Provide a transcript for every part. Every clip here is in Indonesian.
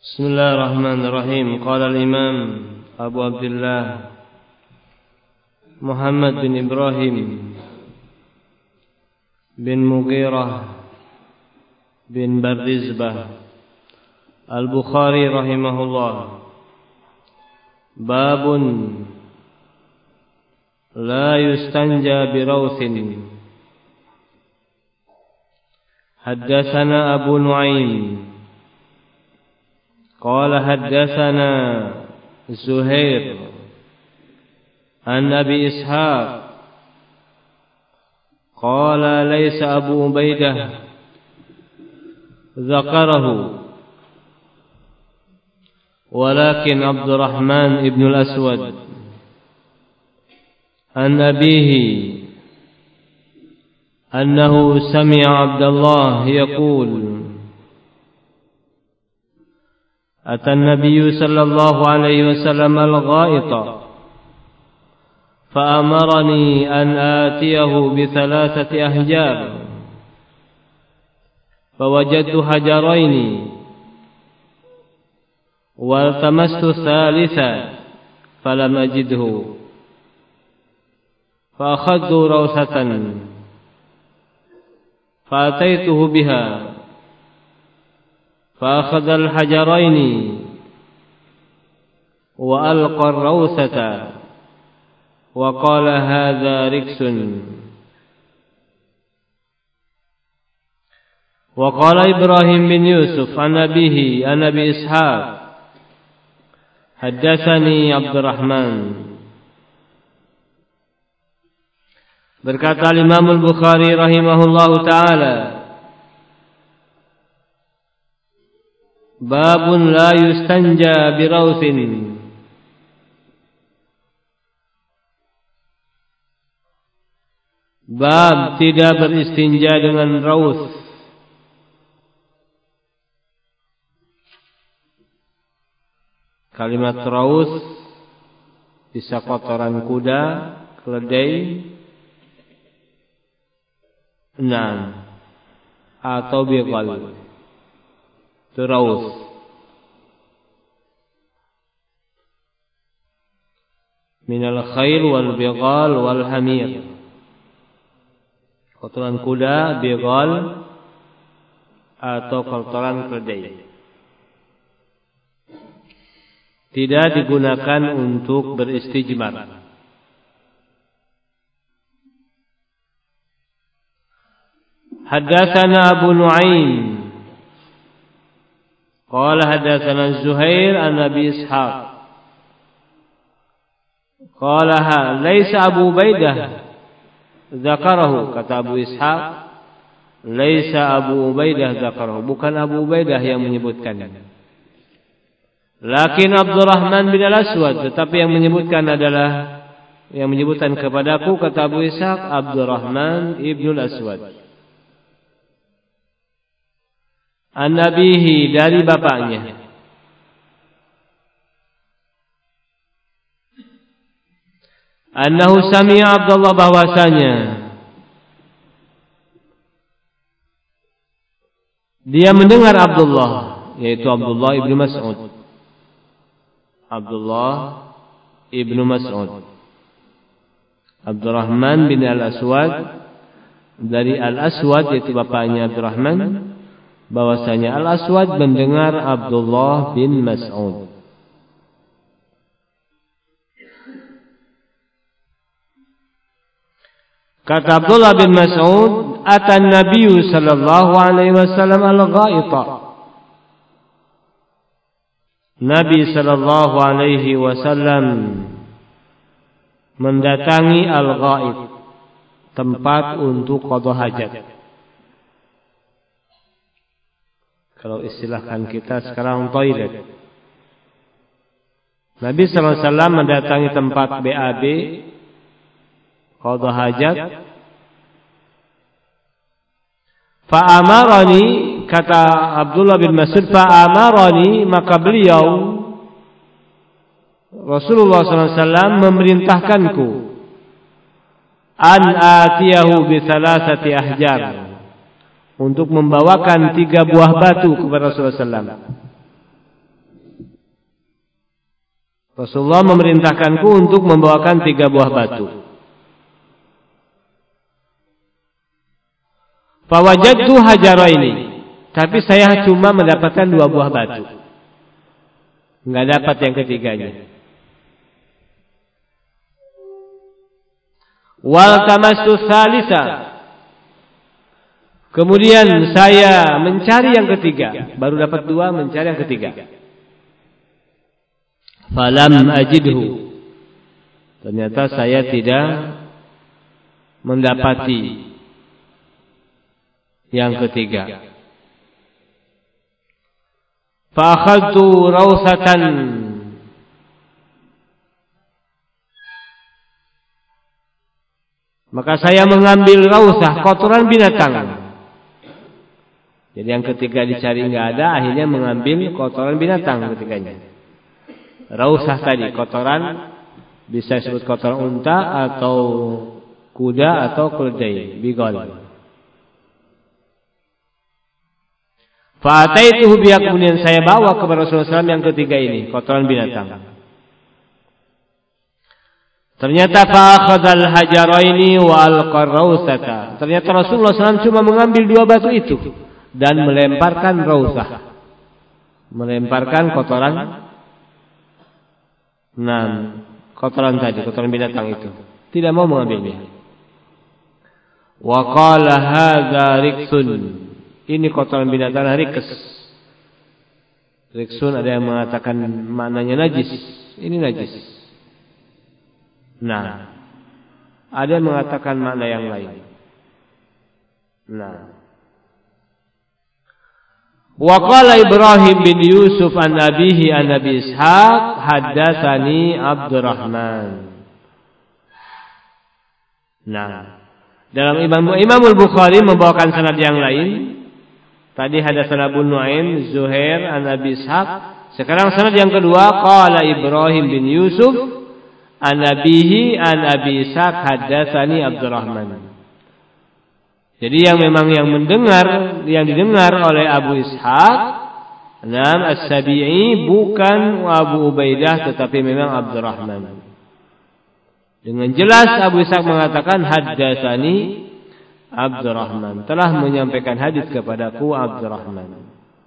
بسم الله الرحمن الرحيم. قال الإمام أبو عبد الله محمد بن إبراهيم بن مغيرة بن بردزبة البخاري رحمه الله: باب لا يستنجى بروث. حدثنا أبو نعيم قال حدثنا زهير عن أبي إسحاق قال ليس أبو عبيدة ذكره ولكن عبد الرحمن بن الأسود عن أبيه أنه سمع عبد الله يقول: أتى النبي صلى الله عليه وسلم الغائط فأمرني أن آتيه ب3 أحجار فوجدت حجرين والتمست الثالثة فلم أجده فأخذت روثة فأتيته بها فأخذ الحجرين وألقى الروثة وقال: هذا ركس. وقال إبراهيم بن يوسف عن أبيه عن أبي إسحاق: حدثني عبد الرحمن. Berkata Imam Al-Bukhari rahimahullahu ta'ala, babun la yustanja birawthin. Bab tidak beristinja dengan rawth. Kalimat rawth bisa kotoran kuda, keledai, atau bighal. Itu rawth. Minal khail wal bighal wal hamir. Kotoran kuda, bighal, atau kotoran keledai. Tidak digunakan untuk beristijmar. Haddatsana Abu Nu'aim qala haddatsana Zuhair an Abi Ishaq qala laisa Abu Ubaidah dzakarahu. Kata Abu Ishaq, laisa Abu Ubaidah dzakarahu, bukan Abu Ubaidah yang menyebutkan. Lakin Abdurrahman bin Al-Aswad, tetapi yang menyebutkan adalah yang menyebutkan kepadaku, kata Abu Ishaq, Abdurrahman ibn Al-Aswad. An-Nabihi, dari bapaknya. Annahu sami'a Abdullah, bahwasanya dia mendengar Abdullah, yaitu Abdullah ibnu Mas'ud. Abdullah ibnu Mas'ud. Abdurrahman bin Al-Aswad, dari Al-Aswad, yaitu bapaknya Abdurrahman, bahwasanya Al-Aswad mendengar Abdullah bin Mas'ud. Kata Abdullah bin Mas'ud, atan Nabi sallallahu alaihi wasallam al-ghaita. Nabi sallallahu alaihi wasallam mendatangi al-ghait, tempat untuk qada hajat. Kalau istilahkan kita sekarang toilet. Nabi sallallahu alaihi wasallam mendatangi tempat BAB, qada hajat. Fa'amarani, kata Abdullah bin Mas'ud, fa'amarani, maka beliau Rasulullah SAW memerintahkanku an atiyahu bi 3 ahjar, untuk membawakan 3 buah batu kepada Rasulullah SAW. Rasulullah memerintahkanku untuk membawakan 3 buah batu. Fawajadtu hajaraini, tapi saya cuma mendapatkan 2 buah batu. Enggak dapat yang ketiganya. Wal tamastu tsalisa. Kemudian saya mencari yang ketiga, baru dapat 2, mencari yang ketiga. Falam ajidhu. Ternyata saya tidak mendapati yang ketiga. Fa akhadtu rawsatan. Maka saya mengambil rausah, kotoran binatang. Jadi yang ketiga dicari enggak ada, akhirnya mengambil kotoran binatang ketiganya. Rausah tadi kotoran, bisa disebut kotoran unta atau kuda atau keledai, bigol. Fa'ataituhu biha, kemudian saya bawa kepada Rasulullah SAW yang ketiga ini, kotoran binatang. Ternyata fa'akhadhal hajaraini wa alqar rausata. Ternyata Rasulullah SAW cuma mengambil 2 batu itu dan melemparkan rausah, melemparkan kotoran. Kotoran tadi, kotoran binatang itu. Tidak mau mengambilnya. Wa qala hadza riksun. Ini kotoran binatang riks. Riksun ada yang mengatakan maknanya najis. Ini najis. Ada yang mengatakan makna yang lain. Wa qala Ibrahim bin Yusuf an abihi an Abi Ishaq haddatsani Abdurrahman. Dalam Imam Al-Bukhari membawakan sanad yang lain. Tadi hadatsana Abu Nuaim Zuhair an Abi Ishaq. Sekarang sanad yang kedua, qala Ibrahim bin Yusuf an abihi an Abi Ishaq haddatsani Abdurrahman. Jadi yang didengar oleh Abu Ishaq As-Sabi'i bukan Abu Ubaidah tetapi memang Abdurrahman. Dengan jelas Abu Ishaq mengatakan haddatsani Abdurrahman, telah menyampaikan hadis kepadaku Abdurrahman.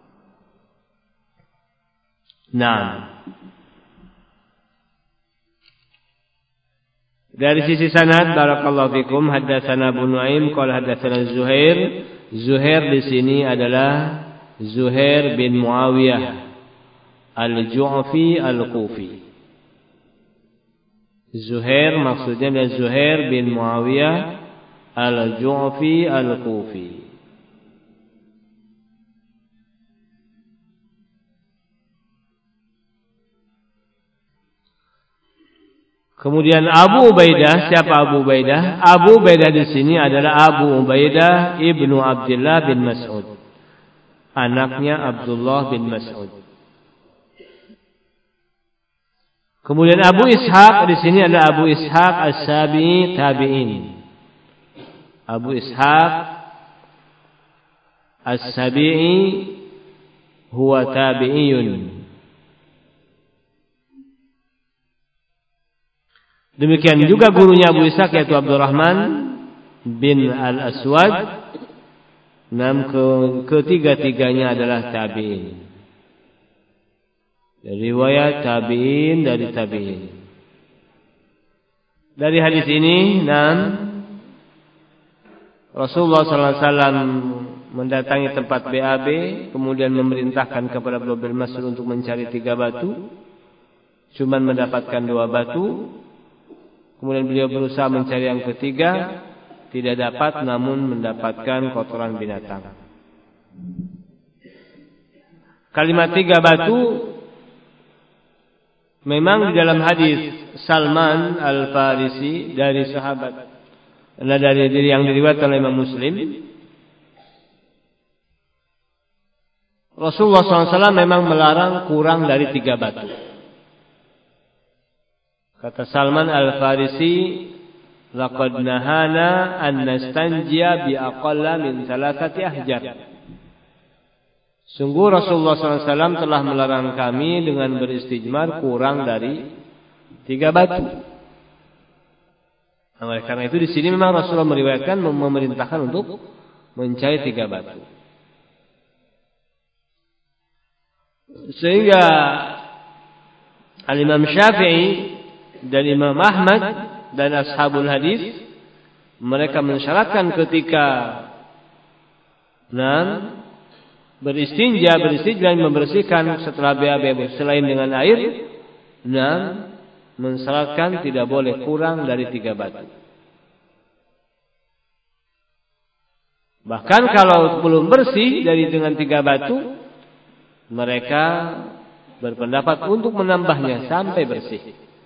Dari sisi sanad, barakallahu fikum, haddatsana Abu Nuaim qala haddatsana Zuhair. Zuhair di sini adalah Zuhair bin Muawiyah Al-Ju'fi Al-Kufi. Zuhair maksudnya adalah Zuhair bin Muawiyah Al-Ju'fi Al-Kufi. Kemudian Abu Ubaidah, siapa Abu Ubaidah? Abu Ubaidah di sini adalah Abu Ubaidah ibnu Abdullah bin Mas'ud, anaknya Abdullah bin Mas'ud. Kemudian Abu Ishaq di sini adalah Abu Ishaq As-Sabi'i tabi'in. Abu Ishaq As-Sabi'i huwa tabi'iyun. Demikian juga gurunya Abu Ishaq yaitu Abdurrahman bin Al-Aswad. Ketiga-tiganya adalah tabi'in. Dari riwayat tabi'in dari tabi'in. Dari hadis ini, Rasulullah SAW mendatangi tempat BAB, kemudian memerintahkan kepada Abdullah bin Mas'ud untuk mencari 3 batu. Cuman mendapatkan 2 batu. Kemudian beliau berusaha mencari yang ketiga, tidak dapat, namun mendapatkan kotoran binatang. Kalimat 3 batu memang di dalam hadis Salman Al-Farisi dari sahabat, dari yang diriwayatkan oleh Imam Muslim, Rasulullah SAW memang melarang kurang dari 3 batu. Kata Salman Al-Farisi, laqad nahana an nastanjiya bi aqalla min 3 ahjar. Sungguh Rasulullah SAW telah melarang kami dengan beristijmar kurang dari 3 batu. Nah, karena itu di sini memang Rasulullah meriwayatkan memerintahkan untuk mencari 3 batu. Sehingga Al-Imam Syafi'i dan Imam Ahmad dan ashabul hadis mereka mensyaratkan ketika beristinja dan membersihkan setelah BAB selain dengan air, mensyaratkan tidak boleh kurang dari 3 batu. Bahkan kalau belum bersih dengan 3 batu, mereka berpendapat untuk menambahnya sampai bersih.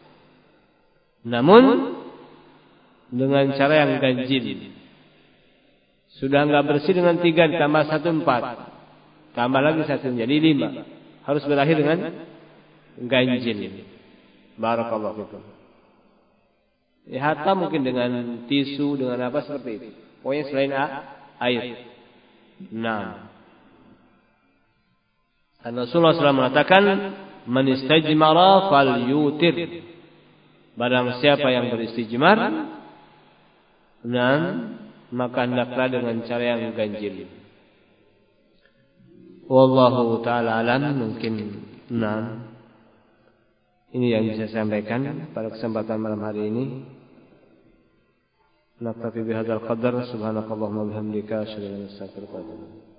Namun dengan cara yang ganjil. Sudah enggak bersih dengan 3 ditambah 1 4. Tambah lagi 1 jadi 5. Harus berakhir dengan ganjil. Barakallahu fikum. Hatta mungkin dengan tisu, dengan apa seperti itu. Pokoknya selain air. Rasulullah SAW mengatakan, "Man istajmara falyutir." Barang siapa yang beristijmar, maka hendaklah dengan cara yang ganjil. Wallahu ta'ala alam. Mungkin ini yang bisa saya sampaikan pada kesempatan malam hari ini. Naktafi bihadzal qadar. Subhanakallahumma bihamdika asyhadu an la ilaha illa anta astaghfiruka wa atubu ilaik.